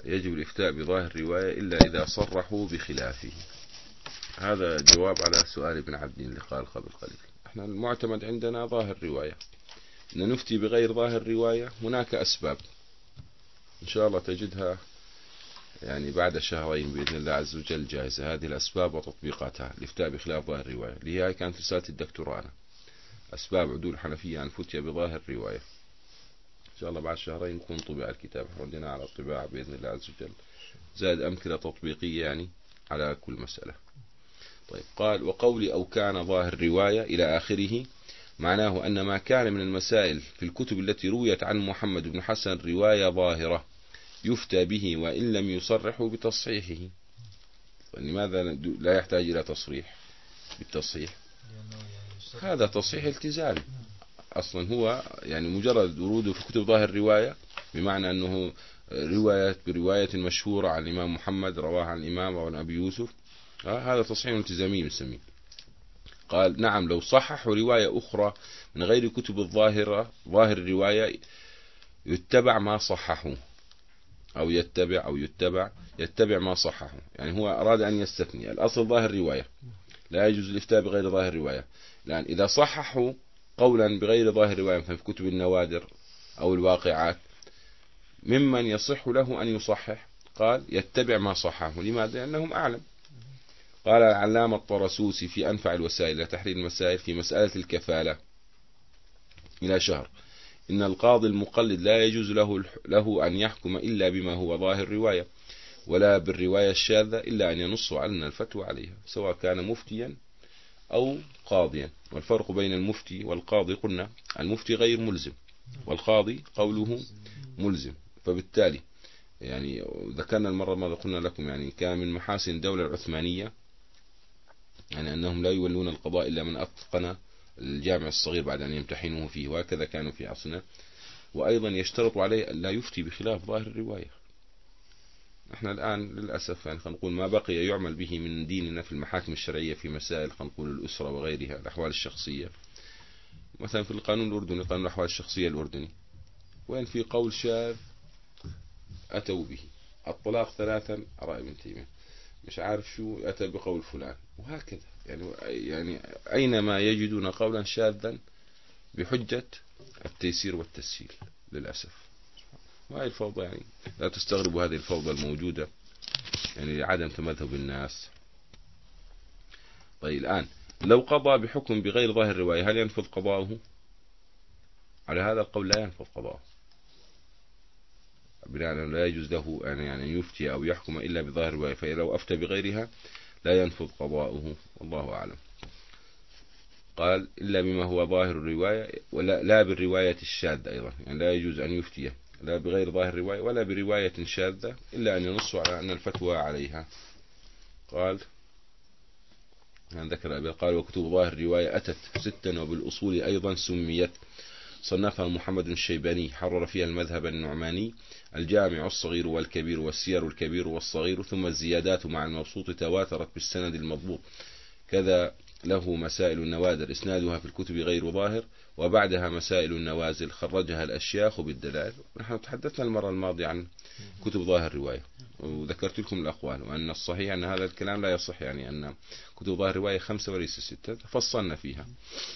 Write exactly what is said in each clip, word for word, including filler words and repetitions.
يجب الإفتاء بظاهر الرواية إلا إذا صرحوا بخلافه. هذا جواب على سؤال ابن عبد اللي قال قبل قليل. احنا المعتمد عندنا ظاهر الرواية، إن نفتي بغير ظاهر الرواية هناك أسباب إن شاء الله تجدها يعني بعد شهرين بإذن الله عز وجل جاهزة، هذه الأسباب وتطبيقاتها. الإفتاء بخلاف ظاهر الرواية اللي هي كانت رسالة الدكتوراه أنا، أسباب عدول الحنفية عن فتية بظاهر الرواية. إن شاء الله بعد شهرين يكون طبع الكتاب عندنا على الطباعة بإذن الله عز وجل، زائد أمثلة تطبيقية يعني على كل مسألة. طيب، قال وقولي أو كان ظاهر رواية إلى آخره، معناه أن ما كان من المسائل في الكتب التي رويت عن محمد بن حسن رواية ظاهرة يفتى به وإن لم يصرحوا بتصحيحه. لماذا لا يحتاج إلى تصريح بالتصحيح؟ هذا تصحيح التزامي أصلا، هو يعني مجرد وروده في كتب ظاهر الرواية بمعنى أنه رواية برواية مشهورة عن الإمام محمد رواها عن الإمام أو عن أبي يوسف، هذا تصحيح التزامي نسميه. قال نعم لو صححوا رواية أخرى من غير كتب الظاهرة ظاهر الرواية يتبع ما صححوا، أو يتبع أو يتبع يتبع ما صححوا، يعني هو أراد أن يستثني. الأصل ظاهر الرواية، لا يجوز الإفتاء بغير ظاهر الرواية، لأن إذا صححوا قولا بغير ظاهر الرواية مثلا في كتب النوادر أو الواقعات ممن يصح له أن يصحح، قال يتبع ما صححه. لماذا؟ لأنهم أعلم. قال العلامة الطرسوسي في أنفع الوسائل لتحرير المسائل في مسألة الكفالة إلى شهر، إن القاضي المقلد لا يجوز له, له أن يحكم إلا بما هو ظاهر الرواية، ولا بالرواية الشاذة إلا أن ينص على الفتوى عليها، سواء كان مفتيا أو قاضيا. والفرق بين المفتي والقاضي قلنا المفتي غير ملزم والقاضي قوله ملزم. فبالتالي يعني ذكرنا المرة الماضية قلنا لكم يعني كان من محاسن الدولة العثمانية يعني أنهم لا يولون القضاء إلا من أتقن الجامع الصغير بعد أن يمتحنوه فيه، وهكذا كانوا في عصرنا. وأيضا يشترط عليه أن لا يفتي بخلاف ظاهر الرواية. احنا الآن للأسف يعني خلينا نقول ما بقي يعمل به من ديننا في المحاكم الشرعية في مسائل خلينا نقول الأسرة وغيرها الأحوال الشخصية. مثلا في القانون الأردني قانون الأحوال الشخصية الأردني وين في قول شاذ أتوا به، الطلاق ثلاثا رأي ابن تيمية، مش عارف شو أتى بقول فلان، وهكذا يعني يعني أينما يجدون قولا شاذا بحجة التيسير والتسهيل للأسف. وهذه الفوضى يعني لا تستغربوا هذه الفوضى الموجودة يعني عدم تمذهب الناس. طيب الآن لو قضى بحكم بغير ظاهر الرواية هل ينفذ قضاؤه؟ على هذا القول لا ينفذ قضاؤه، بناء لا يجوز له أن يعني يفتي أو يحكم إلا بظاهر الرواية، فلو أفتى بغيرها لا ينفذ قضاؤه، والله أعلم. قال إلا بما هو ظاهر الرواية ولا لا بالرواية الشاذة أيضا، يعني لا يجوز أن يفتي لا بغير ظاهر الرواية ولا برواية شاذة إلا أن ينص على أن الفتوى عليها. قال ذكر أبي قال وكتب ظاهر الرواية أتت ستا وبالأصول أيضا سميت، صنفها محمد الشيباني حرر فيها المذهب النعماني، الجامع الصغير والكبير والسير الكبير والصغير، ثم الزيادات مع المبسوط تواترت بالسند المضبوط، كذا له مسائل النوادر إسنادها في الكتب غير ظاهر، وبعدها مسائل النوازل خرجها الأشياخ بالدلائل. نحن تحدثنا المرة الماضية عن كتب ظاهر الرواية وذكرت لكم الأقوال، وأن الصحيح أن هذا الكلام لا يصح، يعني أن كتب ظاهر الرواية خمسة وليس ستة، فصلنا فيها.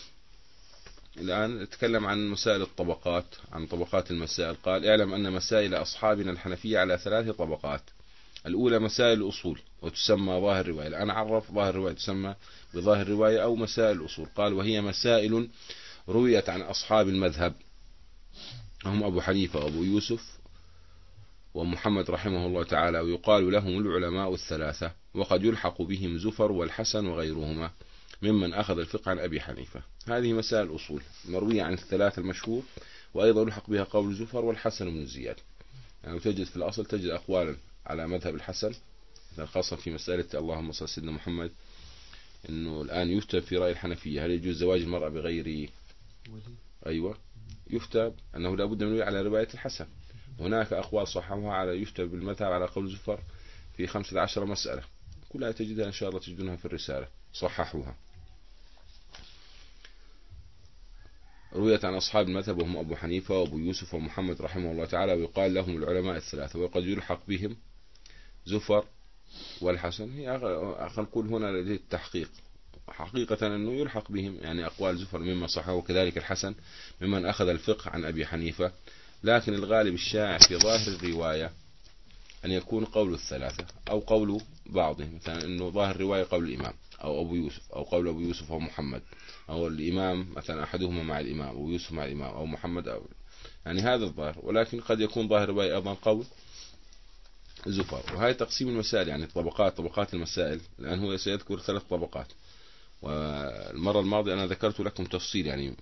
الآن نتكلم عن مسائل الطبقات، عن طبقات المسائل. قال اعلم أن مسائل أصحابنا الحنفية على ثلاث طبقات. الأولى مسائل الأصول وتسمى ظاهر الرواية، الآن عرف ظاهر الرواية تسمى بظاهر الرواية أو مسائل الأصول. قال وهي مسائل رويت عن أصحاب المذهب هم أبو حنيفة وأبو يوسف ومحمد رحمه الله تعالى، ويقال لهم العلماء الثلاثة، وقد يلحق بهم زفر والحسن وغيرهما ممن أخذ الفقه عن أبي حنيفة. هذه مسائل الأصول مروية عن الثلاثة المشهور، وأيضا يلحق بها قول زفر والحسن بن زياد. يعني تجد في الأصل تجد أقوالا على مذهب الحسن خاصة في مسألة اللهم صل على سيدنا محمد، إنه الآن يفتى في رأي الحنفية هل يجوز زواج المرأة بغير أيوة يفتى أنه لا بد من على رواية الحسن. هناك أقوال صححوها على يفتى بالمذهب على قول زفر في خمسة عشر مسألة، كلها تجدها إن شاء الله تجدونها في الرسالة صححوها. رويت عن أصحاب المذهب وهم أبو حنيفة وأبو يوسف ومحمد رحمه الله تعالى، ويقال لهم العلماء الثلاثة، وقد يلحق بهم زفر والحسن. هي خلينا نقول هنا للتحقيق حقيقة أنه يلحق بهم، يعني أقوال زفر مما صحه، وكذلك الحسن ممن أخذ الفقه عن أبي حنيفة. لكن الغالب الشائع في ظاهر الرواية أن يكون قول الثلاثة أو قول بعضهم، مثلا أنه ظاهر الرواية قول الإمام أو أبو يوسف، أو قول أبو يوسف ومحمد، أو الإمام مثلا أحدهما مع الإمام، أو يوسف مع الإمام، أو محمد، أو يعني هذا الظاهر. ولكن قد يكون ظاهر الرواية أيضا قول زفر. وهي تقسيم المسائل، يعني طبقات طبقات المسائل، لأن هو سيذكر ثلاث طبقات. والمرة الماضية أنا ذكرت لكم تفصيل، يعني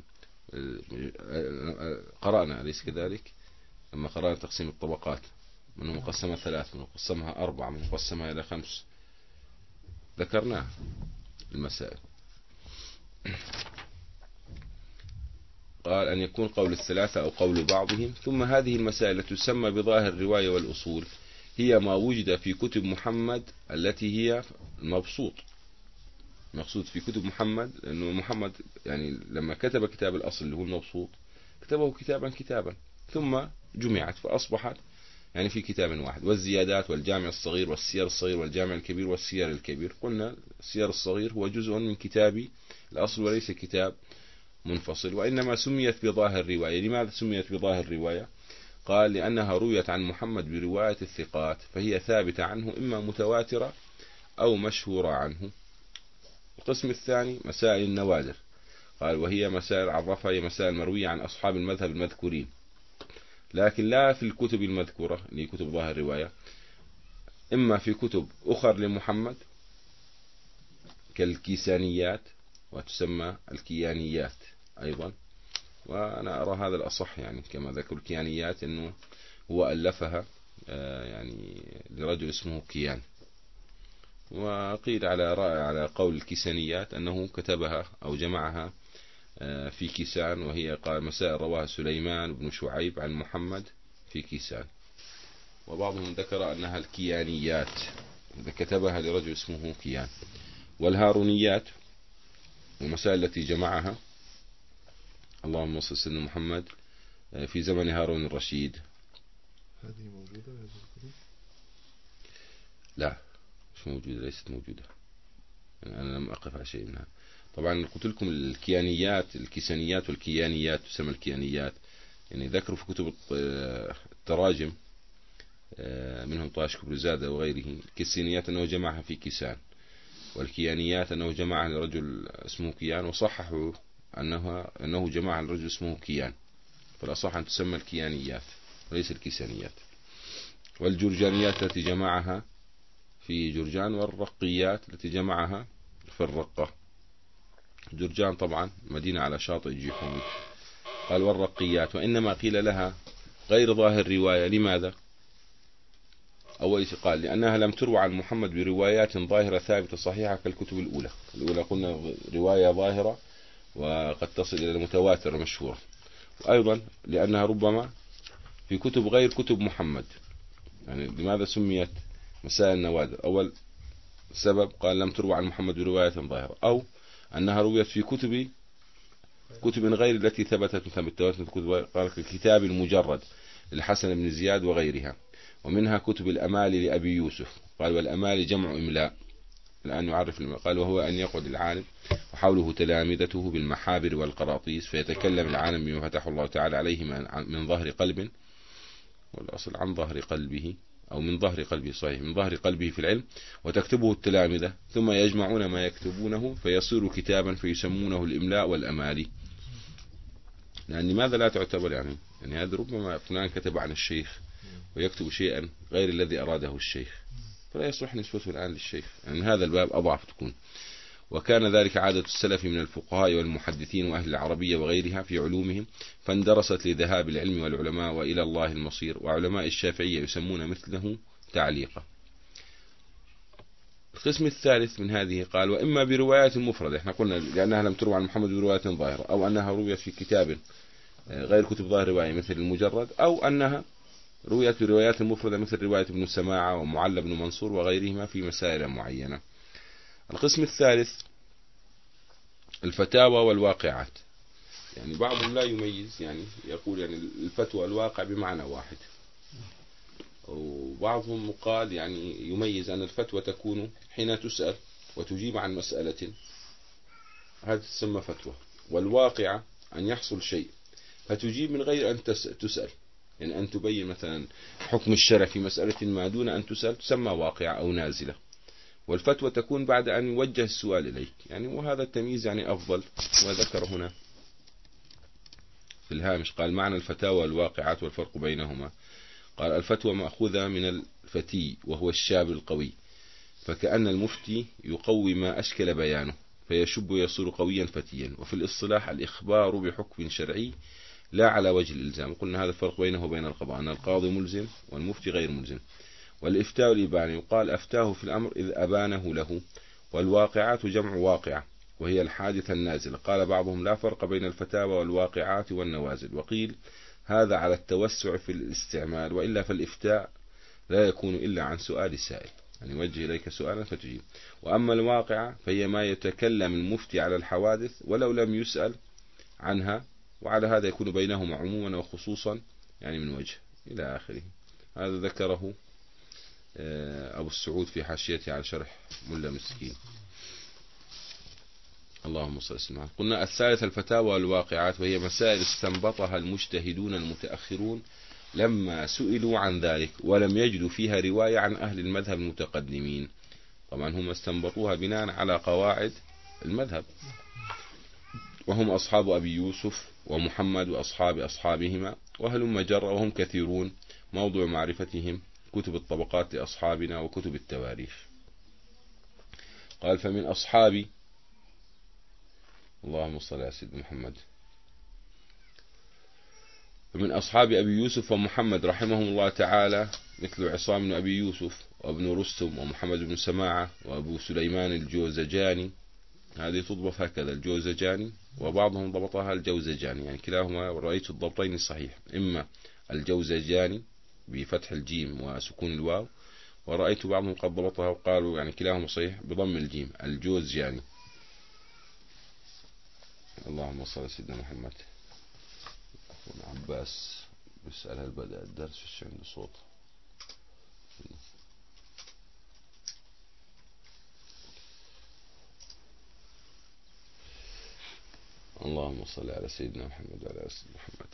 قرأنا أليس كذلك؟ لما قرأنا تقسيم الطبقات، من مقسمة ثلاث، من مقسمها أربعة، من مقسمها إلى خمس، ذكرناه المسائل. قال أن يكون قول الثلاثة أو قول بعضهم. ثم هذه المسائل التي تسمى بظاهر الرواية والأصول هي ما وجد في كتب محمد التي هي المبسوط. مقصود في كتب محمد لأنه محمد يعني لما كتب كتاب الأصل اللي هو المبسوط كتبه كتابا كتابا ثم جمعت فأصبحت يعني في كتاب واحد. والزيادات والجامع الصغير والسير الصغير والجامع الكبير والسير الكبير، قلنا السير الصغير هو جزء من كتاب الأصل وليس كتاب منفصل. وإنما سميت بظاهر الرواية. لماذا سميت بظاهر الرواية؟ قال لأنها رويت عن محمد برواية الثقات، فهي ثابتة عنه إما متواترة أو مشهورة عنه. القسم الثاني مسائل النوادر، قال وهي مسائل عرفها هي مسائل مروية عن أصحاب المذهب المذكورين، لكن لا في الكتب المذكورة اللي كتب ظاهر الرواية، إما في كتب أخر لمحمد كالكيسانيات، وتسمى الكيانيات أيضا. وأنا أرى هذا الأصح، يعني كما ذكر الكيانيات أنه هو ألفها يعني لرجل اسمه كيان. وقيل على رأي على قول الكيسانيات أنه كتبها أو جمعها في كيسان، وهي قال مسائل رواها سليمان بن شعيب عن محمد في كيسان. وبعضهم ذكر أنها الكيانيات كتبها لرجل اسمه كيان. والهارونيات المسائل التي جمعها اللهم صل على سيدنا محمد في زمن هارون الرشيد. هذه موجودة هذه الكتب؟ لا مش موجودة، ليست موجودة، يعني أنا لم أقف على شيء منها. طبعا قلت لكم الكيانيات الكيسانيات والكيانيات تسمى الكيانيات، يعني ذكروا في كتب التراجم منهم طاش كبرزادة وغيره الكيسانيات أنه جمعها في كيسان، والكيانيات أنه جمعها لرجل اسمه كيان، وصححوا أنه أنه جمعها لرجل اسمه كيان، فالأصح أن تسمى الكيانيات وليس الكيسانيات. والجرجانيات التي جمعها في جرجان، والرقيات التي جمعها في الرقة. جرجان طبعا مدينة على شاطئ جيحون. قال والرقيات، وإنما قيل لها غير ظاهر رواية. لماذا؟ أول شيء قال لأنها لم تروى عن محمد بروايات ظاهرة ثابتة صحيحة كالكتب الأولى. الأولى قلنا رواية ظاهرة وقد تصل إلى المتواتر المشهور. وأيضا لأنها ربما في كتب غير كتب محمد. يعني لماذا سميت مسائل النوادر؟ أول سبب قال لم تروى عن محمد برواية ظاهرة، أو أنها رويت في كتب كتب غير التي ثبتت مثل بالتواتر، قال الكتاب المجرد للحسن بن زياد وغيرها. ومنها كتب الأمالي لأبي يوسف، قال والأمالي جمع إملاء، الآن يعرف قال وهو أن يقعد العالم وحوله تلامذته بالمحابر والقراطيس فيتكلم العالم بما فتح الله تعالى عليه من ظهر قلب، والأصل عن ظهر قلبه أو من ظهر قلبه صحيح، من ظهر قلبه في العلم، وتكتبه التلامذة ثم يجمعون ما يكتبونه فيصير كتابا فيسمونه الإملاء والأمالي. لأن لماذا لا تعتبر يعني يعني هذا ربما فلان كتب عن الشيخ ويكتب شيئا غير الذي أراده الشيخ، فلا يصلح نسبته الآن للشيخ، يعني هذا الباب أضعف تكون. وكان ذلك عادة السلف من الفقهاء والمحدثين وأهل العربية وغيرها في علومهم، فاندرست لذهاب العلم والعلماء وإلى الله المصير. وعلماء الشافعية يسمون مثله تعليقا. القسم الثالث من هذه قال وإما بروايات مفردة، احنا قلنا لأنها لم تروى عن محمد برواية ظاهرة، أو أنها رويت في كتاب غير كتب ظاهر رواية مثل المجرد، أو أنها رويت بروايات مفردة مثل رواية ابن سماعة ومعلى بن منصور وغيرهما في مسائل معينة. القسم الثالث الفتاوى والواقعات. يعني بعضهم لا يميز، يعني يقول يعني الفتوى الواقع بمعنى واحد، وبعضهم قال يعني يميز أن الفتوى تكون حين تسأل وتجيب عن مسألة، هذا تسمى فتوى. والواقعة أن يحصل شيء فتجيب من غير أن تسأل، يعني أن تبين مثلا حكم الشرع في مسألة ما دون أن تسأل تسمى واقعة أو نازلة. والفتوى تكون بعد أن يوجه السؤال إليك، يعني وهذا التمييز يعني أفضل. وذكر هنا في الهامش قال معنى الفتاوى والواقعات والفرق بينهما. قال الفتوى مأخوذة من الفتي وهو الشاب القوي، فكأن المفتي يقوي ما أشكل بيانه فيشب ويصير قويا فتيا. وفي الاصطلاح الإخبار بحكم شرعي لا على وجه الإلزام. قلنا هذا الفرق بينه وبين القضاء، أن القاضي ملزم والمفتي غير ملزم. والإفتاء الإبانة يقال أفتاه في الأمر إذ أبانه له. والواقعات جمع واقعة وهي الحادثة النازلة. قال بعضهم لا فرق بين الفتاوى والواقعات والنوازل، وقيل هذا على التوسع في الاستعمال، وإلا فالإفتاء لا يكون إلا عن سؤال السائل، يعني يوجه إليك سؤالا فتجيب. وأما الواقعة فهي ما يتكلم المفتي على الحوادث ولو لم يسأل عنها، وعلى هذا يكون بينهما عموما وخصوصا يعني من وجه إلى آخره. هذا ذكره أبو السعود في حاشيته على شرح ملا مسكين. اللهم صل وسلم. قلنا الثالث الفتاوى والواقعات، وهي مسائل استنبطها المجتهدون المتأخرون لما سئلوا عن ذلك ولم يجدوا فيها رواية عن أهل المذهب المتقدمين. طبعا هم استنبطوها بناء على قواعد المذهب، وهم أصحاب أبي يوسف ومحمد وأصحاب أصحابهما وهلم جر، وهم كثيرون موضوع معرفتهم كتب الطبقات لأصحابنا وكتب التواريخ. قال فمن أصحاب، اللهم صل على سيدنا محمد، فمن أصحاب أبي يوسف ومحمد رحمهم الله تعالى مثل عصام بن أبي يوسف وابن رستم ومحمد بن سماعة وأبو سليمان الجوزجاني. هذه تضبط هكذا الجوزجاني، وبعضهم ضبطها الجوزجاني، يعني كلاهما رأيت الضبطين الصحيح، إما الجوزجاني بفتح الجيم وسكون الواو، ورأيت بعضهم قد ضبطها وقالوا يعني كلاهما صحيح بضم الجيم الجوزجاني. اللهم صل على سيدنا محمد. أخونا عباس بيسأل هل بدأ الدرس فيش عنده صوت؟ اللهم صل على سيدنا محمد وعلى آل سيدنا محمد.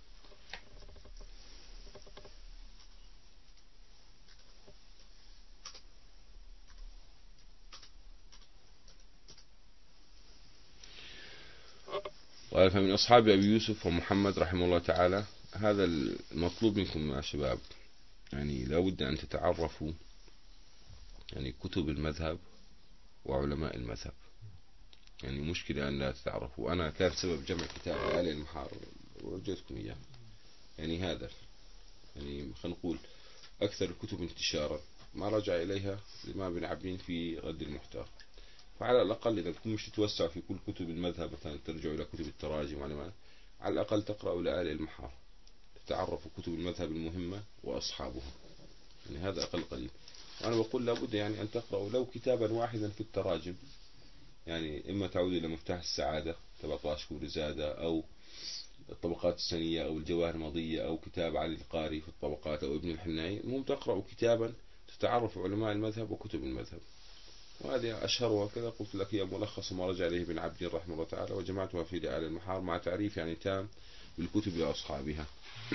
قال فمن أصحاب أبي يوسف ومحمد رحمه الله تعالى. هذا المطلوب منكم يا شباب، يعني لا بد أن تتعرفوا يعني كتب المذهب وعلماء المذهب، يعني مشكلة أن لا تتعرفوا. أنا كان سبب جمع كتاب آل المحار ورجيتكم إياه، يعني هذا يعني خلينا نقول أكثر الكتب انتشارا ما رجع إليها الإمام ابن عبدين في رد المحتار. فعلى الأقل إذا كنتم مش تتوسعوا في كل كتب المذهب مثلا ترجعوا إلى كتب التراجم، على الأقل تقرأوا لآل المحار، تتعرفوا كتب المذهب المهمة وأصحابها، يعني هذا أقل قليل. وأنا بقول لابد يعني أن تقرأوا لو كتابا واحدا في التراجم، يعني إما تعود إلى مفتاح السعادة تبع طاشكور زادة، أو الطبقات السنية، أو الجواهر المضية، أو كتاب علي القاري في الطبقات، أو ابن الحناي. المهم تقرأوا كتابا تتعرف علماء المذهب وكتب المذهب، وهذه أشهرها كذا قلت لك هي ملخص ما رجع إليه ابن عبدين رحمه الله تعالى، وجمعتها في آل المحار مع تعريف يعني تام بالكتب وأصحابها.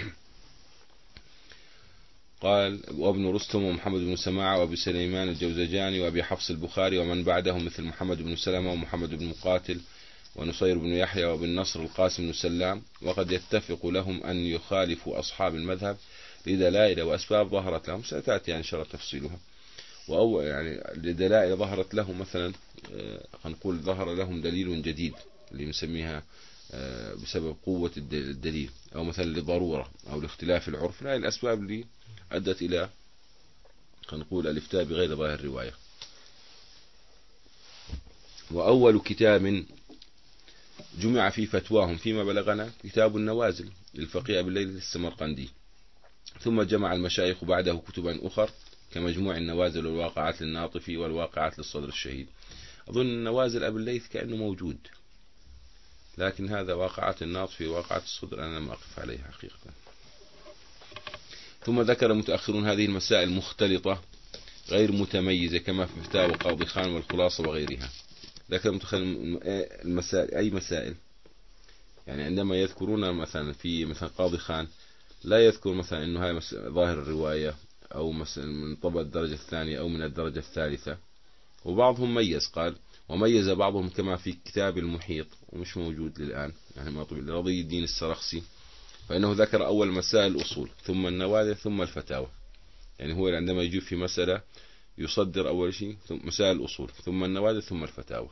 قال وابن رستم ومحمد بن سماعة وابي سليمان الجوزجاني وابي حفص البخاري ومن بعدهم مثل محمد بن سلمة ومحمد بن مقاتل ونصير بن يحيى وابن نصر القاسم بن سلام. وقد يتفق لهم أن يخالفوا أصحاب المذهب لدلائل وأسباب ظهرت لهم، ستأتي إن شاء الله تفصيلها. وأو يعني لدلائل ظهرت لهم، مثلا هنقول ظهر لهم دليل جديد اللي نسميها بسبب قوة الدليل، أو مثلا لضرورة أو لاختلاف العرف. لا، الأسباب اللي أدت إلى هنقول الإفتاء بغير ظاهر الرواية. وأول كتاب جمع في فتواهم فيما بلغنا كتاب النوازل للفقيه أبي الليث السمرقندي، ثم جمع المشايخ بعده كتبا أخر كمجموع النوازل والواقعات للناطفي والواقعات للصدر الشهيد. أظن النوازل أبي الليث كأنه موجود، لكن هذا واقعات الناط في واقعات الصدر أنا لم أقف عليها حقيقة. ثم ذكر المتأخرون هذه المسائل مختلطة غير متميزة كما في فتاوى قاضي خان والخلاصة وغيرها. ذكر المسائل أي مسائل يعني عندما يذكرون مثلا في مثلا قاضي خان لا يذكر مثلا أنه هاي ظاهر الرواية أو مثلا من طبع الدرجة الثانية أو من الدرجة الثالثة. وبعضهم ميز قال وميز بعضهم كما في كتاب المحيط ومش موجود للآن يعني ما طبع لرضي الدين السرخسي، فإنه ذكر أول مسائل الأصول ثم النوادر ثم الفتاوى. يعني هو عندما يجيب في مسألة يصدر أول شيء مسائل الأصول ثم النوادر ثم الفتاوى،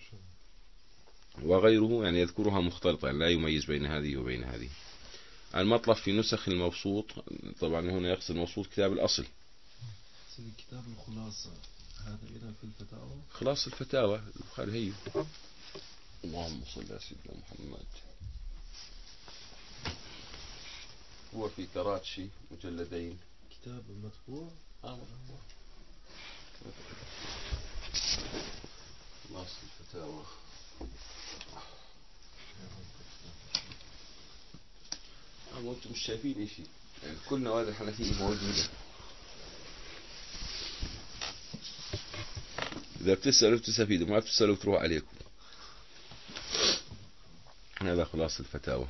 وغيره يعني يذكرها مختلطة يعني لا يميز بين هذه وبين هذه. المطلب في نسخ المبسوط طبعا هنا يقصد المبسوط كتاب الأصل. كتاب الخلاصة هذا إذا في الفتاوى خلاص الفتاوى البخاري هي. اللهم صل على سيدنا محمد. هو في كراتشي مجلدين كتاب المطبوع. آه خلاص الفتاوى. أما أنتم مش شايفين إشي يعني كل نوادر الحنفية موجودة. إذا بتسألوا بتستفيدوا ما بتسألوا بتروح عليكم. هذا خلاص الفتاوى.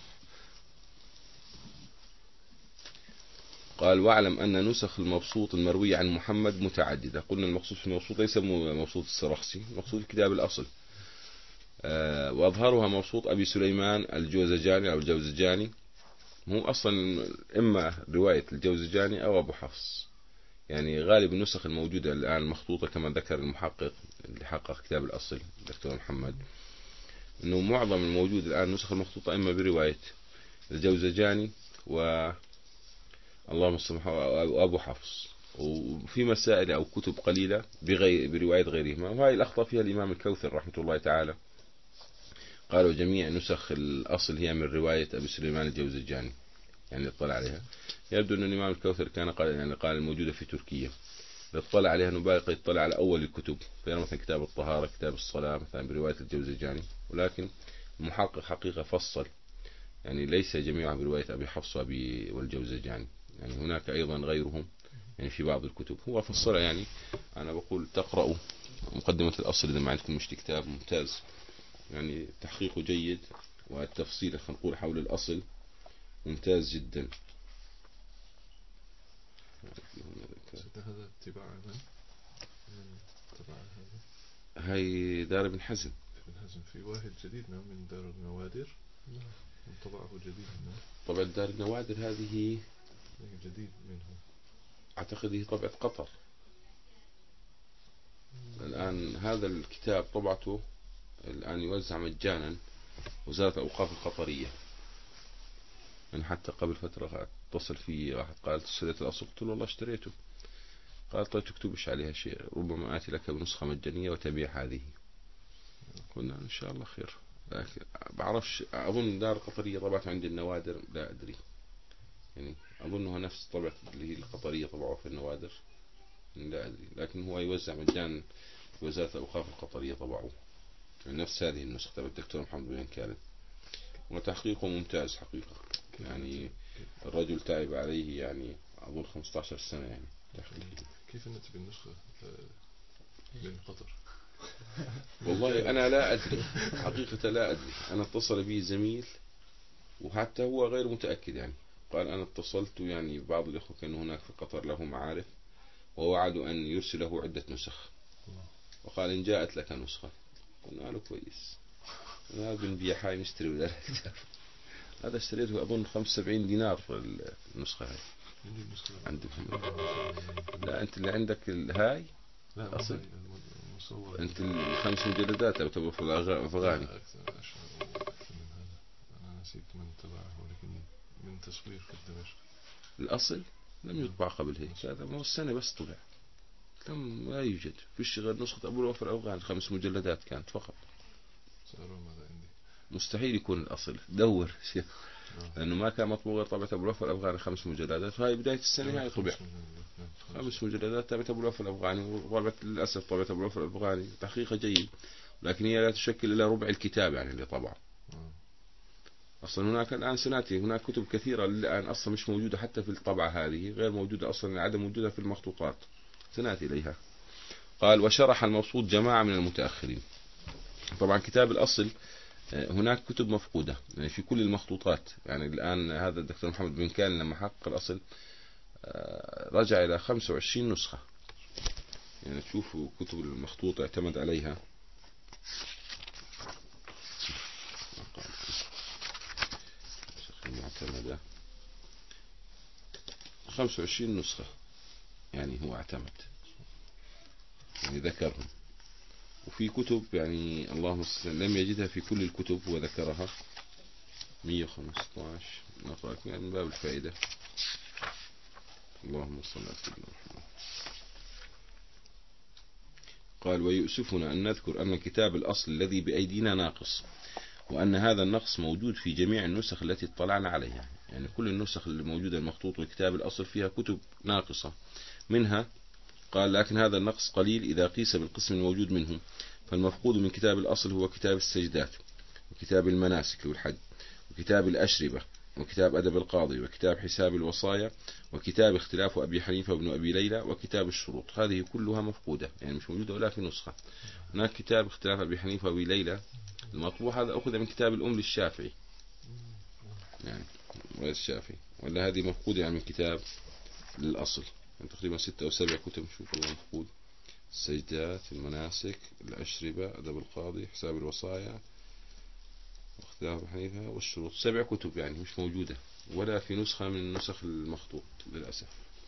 قال واعلم أن نسخ المبسوط المروية عن محمد متعددة. قلنا المقصود في المبسوط ليس مبسوط السرخسي، مقصود كتاب الأصل. أه وأظهرها مبسوط أبي سليمان الجوزجاني أو الجوزجاني، هو أصلا إما رواية الجوزجاني أو أبو حفص. يعني غالب النسخ الموجودة الآن مخطوطة كما ذكر المحقق اللي حقق كتاب الأصل الدكتور محمد أنه معظم الموجود الآن نسخ المخطوطة إما برواية الجوزجاني و اللهم صل وأبو حفص، وفي مسائل أو كتب قليلة بغير برواية غيرهما، وهذه الأخطاء فيها الإمام الكوثر رحمة الله تعالى. قالوا جميع نسخ الأصل هي من رواية أبي سليمان الجوزجاني يعني اطلع عليها. يبدو أن الإمام الكوثر كان قال يعني قال الموجودة في تركيا اطلع عليها أنه باقي يطلع على أول الكتب فيرى مثلا كتاب الطهارة كتاب الصلاة مثلا برواية الجوزجاني، ولكن المحقق حقيقة فصل يعني ليس جميعها برواية أبي حفص وأبي والجوزجاني، يعني هناك أيضا غيرهم يعني في بعض الكتب هو فصل. يعني أنا بقول تقرأوا مقدمة الأصل إذا ما عندكم مش كتاب ممتاز يعني تحقيقه جيد والتفصيل خلينا نقول حول الأصل ممتاز جدا. هذا اتباع من تبع هذا هاي دار ابن حزم. ابن حزم في واحد جديد نعم من دار النوادر طبعه جديد نعم. طبعا دار النوادر هذه جديد منه أعتقد هي طبعة قطر الآن. هذا الكتاب طبعته الآن يوزع مجانا وزارة الأوقاف القطرية. من حتى قبل فترة اتصل في واحد قال اشتريت الأصل قلت له والله اشتريته. قال طيب تكتبش عليها شيء ربما آتي لك بنسخة مجانية وتبيع هذه. قلنا إن شاء الله خير. لكن بعرفش أظن دار القطرية طبعت عند النوادر لا أدري يعني أظنها نفس طبعة اللي هي القطرية طبعوها في النوادر لا أدري، لكن هو يوزع مجانا وزارة الأوقاف القطرية طبعوه يعني نفس هذه النسخة تبع الدكتور محمد بن كارم وتحقيقه ممتاز حقيقة. يعني الرجل تعب عليه يعني أظن خمسة عشر سنة يعني تحقيق. كيف نكتب النسخة من قطر؟ والله أنا لا أدري حقيقة لا أدري. أنا اتصل بي زميل وحتى هو غير متأكد يعني قال أنا اتصلت يعني بعض الإخوة كانوا هناك في قطر له معارف ووعدوا أن يرسله عدة نسخ وقال إن جاءت لك نسخة. قلنا له كويس أنا بنبيع حاي نشتري ولا كتاب. هذا اشتريته أظن خمسة وسبعين دينار في النسخة هاي عندهم. لا أنت اللي عندك الهاي لا أصل مصور أنت الخمس مجلدات أو تبغى في الأفغاني. أكثر من هذا أنا نسيت من تبعه ولكن من تصوير في دمشق. الأصل لم يطبع قبل هيك هذا مو السنة بس طبع لم لا يوجد فيش غير نسخة أبو الوفر الأفغاني خمس مجلدات كانت فقط. ماذا عندي مستحيل يكون الأصل دور شيخ لأنه ما كان مطبوع غير طبعة أبو الوفر الأفغاني خمس مجلدات وهي بداية السنة هاي طبع خمس مجلدات طبعة أبو الوفر الأفغاني وطبعة للأسف طبعة أبو الوفر الأفغاني تحقيقها جيد لكن هي لا تشكل إلا ربع الكتاب يعني اللي طبعه أصلا هناك الآن سنأتي هناك كتب كثيرة الآن أصلا مش موجودة حتى في الطبعة هذه، غير موجودة أصلا، عدم وجودها في المخطوطات، سنأتي إليها. قال وشرح المبسوط جماعة من المتأخرين. طبعا كتاب الأصل هناك كتب مفقودة يعني في كل المخطوطات، يعني الآن هذا الدكتور محمد بن كامل لما حقق الأصل رجع إلى خمسة وعشرين نسخة، يعني تشوفوا كتب المخطوطة اعتمد عليها معتمدة خمسة وعشرين نسخة، يعني هو اعتمد يعني ذكرهم. وفي كتب يعني اللهم صل لم يجدها في كل الكتب وذكرها مئة وخمسة عشر، نقرأ يعني من باب الفائدة. اللهم صل على سيدنا محمد. قال ويؤسفنا أن نذكر أن كتاب الأصل الذي بأيدينا ناقص، وأن هذا النقص موجود في جميع النسخ التي اطلعنا عليها، يعني كل النسخ الموجودة المخطوط وكتاب الأصل فيها كتب ناقصة منها. قال لكن هذا النقص قليل إذا قيس بالقسم الموجود منه، فالمفقود من كتاب الأصل هو كتاب السجدات، وكتاب المناسك والحج، وكتاب الأشربة، وكتاب أدب القاضي، وكتاب حساب الوصايا، وكتاب اختلاف أبي حنيفة وابن أبي ليلى، وكتاب الشروط. هذه كلها مفقودة يعني مش موجودة ولا في نسخة. هناك كتاب اختلاف أبي حنيفة وأبي ليلى المطبوع، هذا أخذ من كتاب الأم للشافعي يعني غير الشافعي، ولا هذه مفقودة يعني من كتاب للأصل، يعني تقريبا ستة أو سبع كتب. شوف الله مفقود: السجدات، المناسك، الأشربة، أدب القاضي، حساب الوصايا، واختلاف أبي حنيفة، والشروط. سبع كتب يعني مش موجودة ولا في نسخة من نسخ المخطوط للأسف.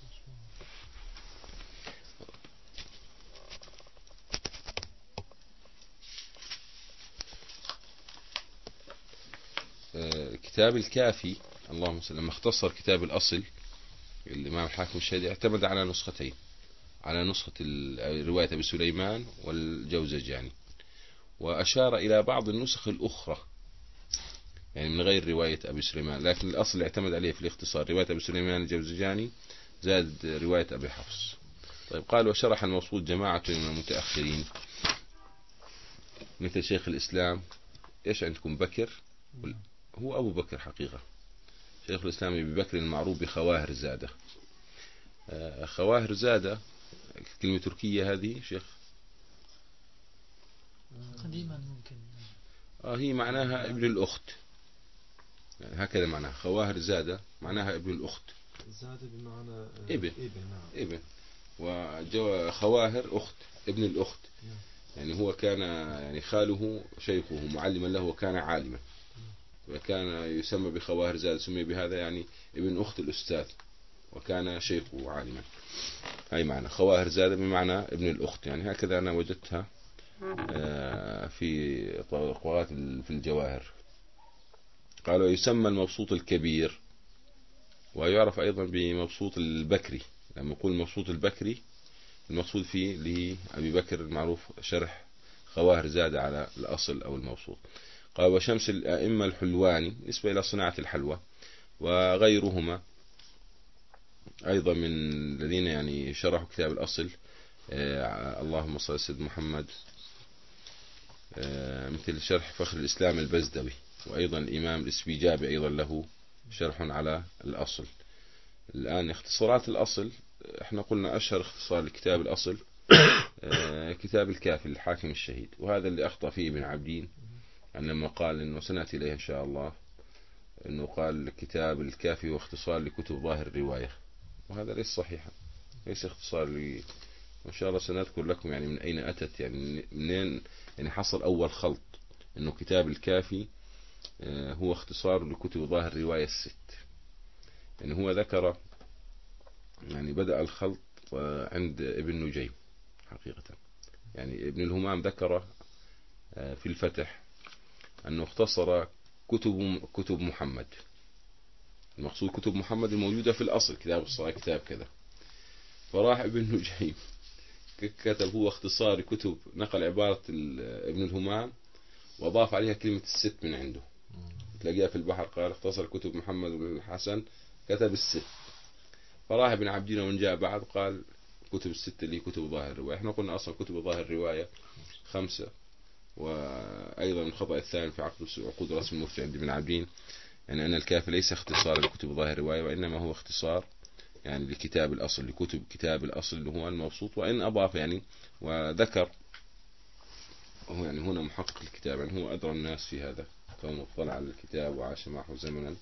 كتاب الكافي اللهم صل، لما اختصر كتاب الأصل الإمام الحاكم الشهيد اعتمد على نسختين، على نسخة رواية أبي سليمان والجوزجاني، وأشار إلى بعض النسخ الأخرى يعني من غير رواية أبي سليمان، لكن الأصل اعتمد عليه في الاختصار رواية أبي سليمان الجوزجاني زاد رواية أبي حفص. طيب قال وشرح المبسوط جماعة من المتأخرين مثل شيخ الإسلام. إيش عندكم بكر؟ هو أبو بكر حقيقة، شيخ الإسلام أبي بكر المعروف بخواهر زادة. خواهر زادة كلمة تركية هذه شيخ قديما ممكن آه هي معناها ابن الأخت، يعني هكذا معناها خواهر زادة، معناها ابن الأخت. زادة بمعنى ابن ابن نعم. ابن وجو خواهر أخت، ابن الأخت نعم. يعني هو كان يعني خاله شيخه معلما له وكان عالما، وكان يسمى بخواهر زادة، سمي بهذا يعني ابن أخت الأستاذ وكان شيخه عالما. هاي معنى خواهر زادة بمعنى ابن الأخت، يعني هكذا أنا وجدتها في طبقات في الجواهر. قالوا يسمى المبسوط الكبير، ويعرف أيضا بمبسوط البكري. لما يقول المبسوط البكري المقصود فيه لأبي بكر المعروف شرح خواهر زادة على الأصل أو المبسوط. قال وشمس الأئمة الحلواني نسبة إلى صناعة الحلوى، وغيرهما أيضا من الذين يعني شرحوا كتاب الأصل. آه اللهم صل على سيدنا محمد. آه مثل شرح فخر الإسلام البزدوي، وأيضا الإمام الإسبيجابي أيضا له شرح على الأصل. الآن اختصارات الأصل احنا قلنا أشهر اختصار لكتاب الأصل آه كتاب الكافي للحاكم الشهيد، وهذا اللي أخطأ فيه ابن عبدين، يعني لما قال إنه سنأتي إليه إن شاء الله، إنه قال كتاب الكافي هو اختصار لكتب ظاهر الرواية، وهذا ليس صحيحا، ليس اختصار لي. وإن شاء الله سنذكر لكم يعني من أين أتت، يعني منين يعني حصل أول خلط إنه كتاب الكافي هو اختصار لكتب ظاهر الرواية الست. يعني هو ذكر يعني بدأ الخلط عند ابن نجيم حقيقة، يعني ابن الهمام ذكر في الفتح أنه اختصر كتب كتب محمد، المقصود كتب محمد الموجودة في الأصل كتاب الصلاة كتاب كذا، فراح ابن نجيم كتب هو اختصار كتب، نقل عبارة ابن الهمام وأضاف عليها كلمة الست من عنده، تلاقيها في البحر قال اختصر كتب محمد بن الحسن كتب الست. فراح ابن عبدين ومن جاء بعد قال كتب الست اللي كتب ظاهر الرواية. احنا قلنا أصلا كتب ظاهر الرواية خمسة وأيضا الخطأ الثاني في عقد عقود رسم المفتي عند ابن عابدين، يعني أن الكافي ليس اختصارا لكتب ظاهر الرواية، وإنما هو اختصار يعني لكتاب الأصل، لكتب كتاب الأصل اللي هو المبسوط، وإن أضاف يعني وذكر هو يعني هنا محقق الكتاب، يعني هو أدرى الناس في هذا كونه اطلع على الكتاب وعاش معه زمنا.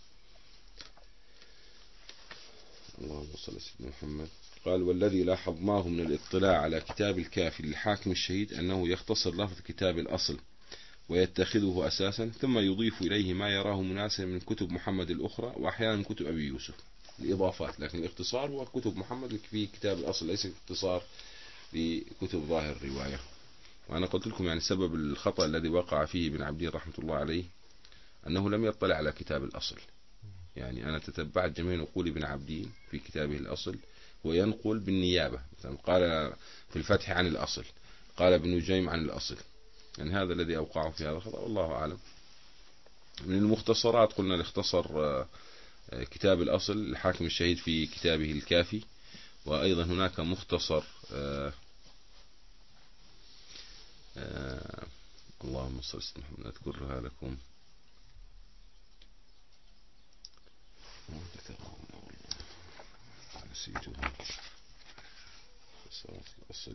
اللهم صل على سيدنا محمد. قال: والذي لاحظناه من الاطلاع على كتاب الكافي للحاكم الشهيد أنه يختصر لفظ كتاب الأصل ويتخذه أساسا، ثم يضيف إليه ما يراه مناسبا من كتب محمد الأخرى، وأحيانا من كتب أبي يوسف الإضافات، لكن الاختصار هو كتب محمد في كتاب الأصل، ليس اختصار لكتب ظاهر الرواية. وأنا قلت لكم يعني سبب الخطأ الذي وقع فيه ابن عابدين رحمة الله عليه أنه لم يطلع على كتاب الأصل. يعني أنا تتبعت جميع نقول ابن عابدين في كتابه الأصل وينقل بالنيابة، مثلا قال في الفتح عن الأصل، قال ابن نجيم عن الأصل، يعني هذا الذي أوقعه في هذا الخطأ والله أعلم. من المختصرات قلنا الاختصر كتاب الأصل الحاكم الشهيد في كتابه الكافي، وأيضا هناك مختصر آآ آآ اللهم صل على محمد، أذكرها لكم نسيتها. الأصل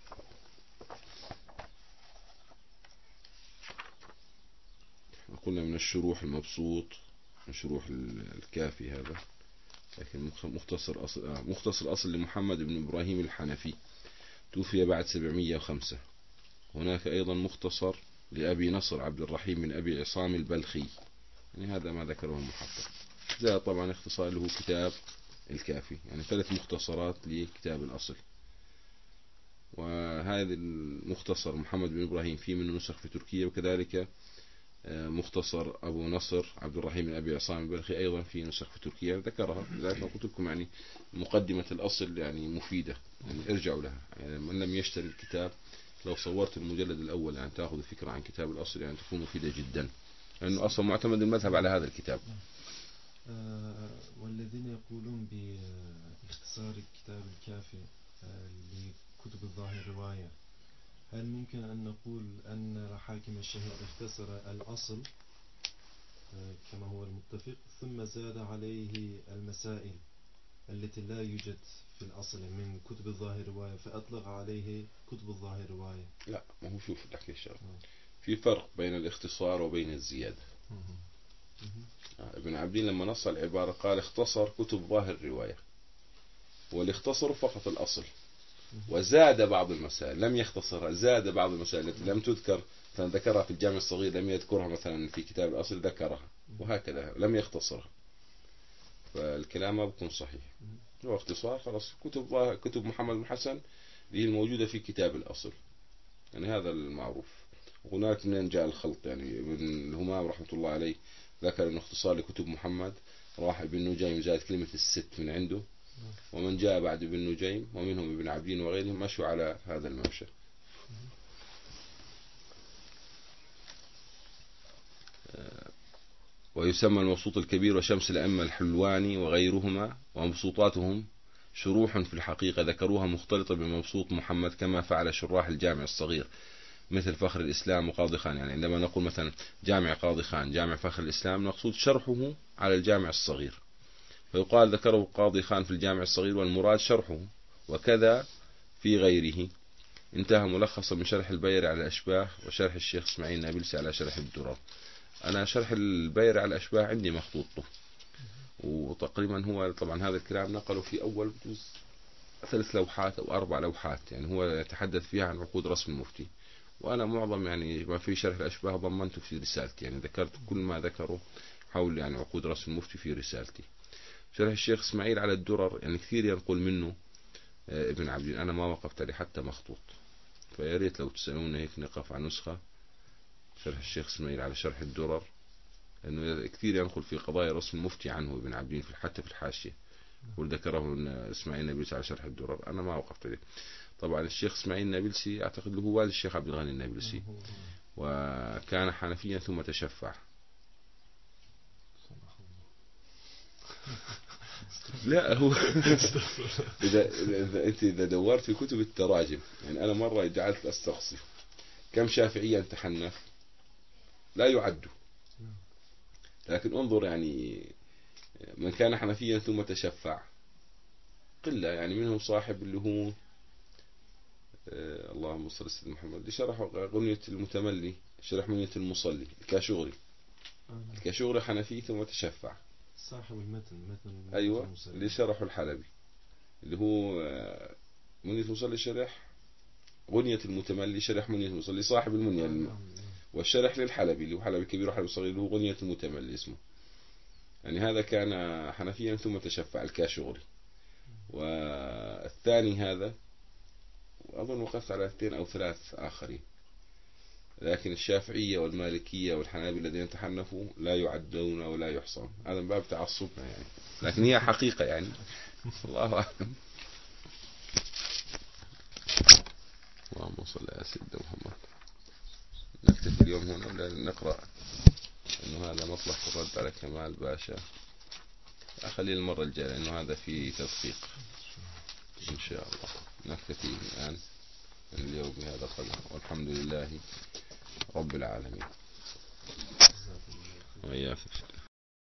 قلنا من الشروح المبسوط، من شروح الكافي هذا، لكن مختصر أصل مختصر أصل لمحمد بن إبراهيم الحنفي توفي بعد سبعمائة وخمسة. هناك أيضا مختصر لأبي نصر عبد الرحيم من أبي عصام البلخي، يعني هذا ما ذكره المحقق. زائد طبعا اختصار له كتاب الكافي، يعني ثلاث مختصرات لكتاب الأصل. وهذا المختصر محمد بن إبراهيم في منه نسخ في تركيا، وكذلك مختصر أبو نصر عبد الرحيم من أبي عصام البلخي أيضا في نسخ في تركيا ذكرها. لذلك قلت لكم يعني مقدمة الأصل يعني مفيدة، يعني ارجعوا لها، يعني من لم يشتري الكتاب لو صورت المجلد الأول يعني تأخذ فكرة عن كتاب الأصل يعني تكون مفيدة جدا، لأنه يعني أصلا معتمد المذهب على هذا الكتاب. آه والذين يقولون باختصار كتاب الكافي آه لكتب الظاهر الرواية، هل ممكن أن نقول أن الحاكم الشهيد اختصر الأصل آه كما هو المتفق، ثم زاد عليه المسائل التي لا يوجد في الأصل من كتب الظاهر الرواية فأطلق عليه كتب الظاهر الرواية؟ لا، ما هو شوف لك الشرط، في فرق بين الاختصار وبين الزيادة. ابن عابدين لما نص العبارة قال اختصر كتب ظاهر الرواية، والاختصر فقط الأصل، وزاد بعض المسائل، لم يختصرها، زاد بعض المسائل التي لم تذكر، مثلا ذكرها في الجامع الصغير لم يذكرها مثلا في كتاب الأصل ذكرها، وهكذا لم يختصرها، فالكلام ما بيكون صحيح. هو اختصار خلاص كتب كتب محمد بن حسن اللي هي الموجودة في كتاب الأصل، يعني هذا المعروف. وهناك منين جاء الخلط، يعني ابن الهمام رحمة الله عليه ذكر انه اختصار لكتب محمد، راح ابن نجيم زاد كلمة الست من عنده، ومن جاء بعد ابن نجيم ومنهم ابن عابدين وغيرهم مشوا على هذا الممشى. ويسمى المبسوط الكبير وشمس الأئمة الحلواني وغيرهما، ومبسوطاتهم شروح في الحقيقة ذكروها مختلطة بمبسوط محمد، كما فعل شراح الجامع الصغير مثل فخر الإسلام وقاضي خان. يعني عندما نقول مثلا جامع قاضي خان جامع فخر الإسلام نقصد شرحه على الجامع الصغير، فيقال ذكره قاضي خان في الجامع الصغير والمراد شرحه، وكذا في غيره. انتهى ملخصا من شرح البير على الأشباه وشرح الشيخ اسماعيل النابلسي على شرح الدرر. أنا شرح البير على الأشباه عندي مخطوطه، وتقريبا هو طبعا هذا الكلام نقله في أول جزء ثلاث لوحات أو أربع لوحات، يعني هو يتحدث فيها عن عقود رسم المفتي، وأنا معظم يعني ما في شرح الأشباه ضمنته في رسالتي، يعني ذكرت كل ما ذكره حول يعني عقود رسم المفتي في رسالتي. شرح الشيخ اسماعيل على الدرر يعني كثير ينقل منه ابن عابدين، أنا ما وقفت عليه حتى مخطوط، فياريت لو تسألون هيك نقف على نسخة شرح الشيخ اسماعيل على شرح الدرر، لأنه كثير ينقل في قضايا رسم المفتي عنه ابن عابدين حتى في الحاشية، وذكره اسماعيل النابلسي على شرح الدرر، أنا ما وقفت عليه. طبعا الشيخ اسماعيل النابلسي أعتقد له والد الشيخ عبد الغني النابلسي، وكان حنفيا ثم تشفع. لا هو إذا, إذا أنت إذا دورت في كتب التراجم، يعني أنا مرة جعلت أستقصي كم شافعيا تحنف؟ لا يعد. لكن انظر يعني من كان حنفيا ثم تشفع قلة، يعني منهم صاحب اللي هو آه اللهم صل على سيدنا محمد اللي شرح غنية المتملي، شرح غنية المصلي، الكاشغري. الكاشغري حنفي ثم تشفع. صاحب المتن متن أيوة المصلي. اللي شرحه الحلبي اللي هو آه غنية المصلي شرح غنية المتملي، شرح غنية المصلي صاحب المنية. آه نعم. والشرح للحلبي اللي هو حلبي كبير وحلبي صغير اللي هو غنية المتملي اسمه. يعني هذا كان حنفيا ثم تشفع الكاشغري. والثاني هذا أظن وقفت على اثنين أو ثلاث آخرين. لكن الشافعية والمالكية والحنابلة الذين تحنفوا لا يعدون ولا يحصون. هذا من باب تعصبنا يعني، لكن هي حقيقة يعني. الله أعلم. اللهم صل على سيدنا محمد. نكتفي اليوم هنا ولا نقرأ؟ إنه هذا مصلحة الرد على كمال باشا. أخلي المرة الجاية لأنه هذا فيه تدقيق إن شاء الله. نكتفي الآن اليوم بهذا القدر، والحمد لله رب العالمين. وإياك.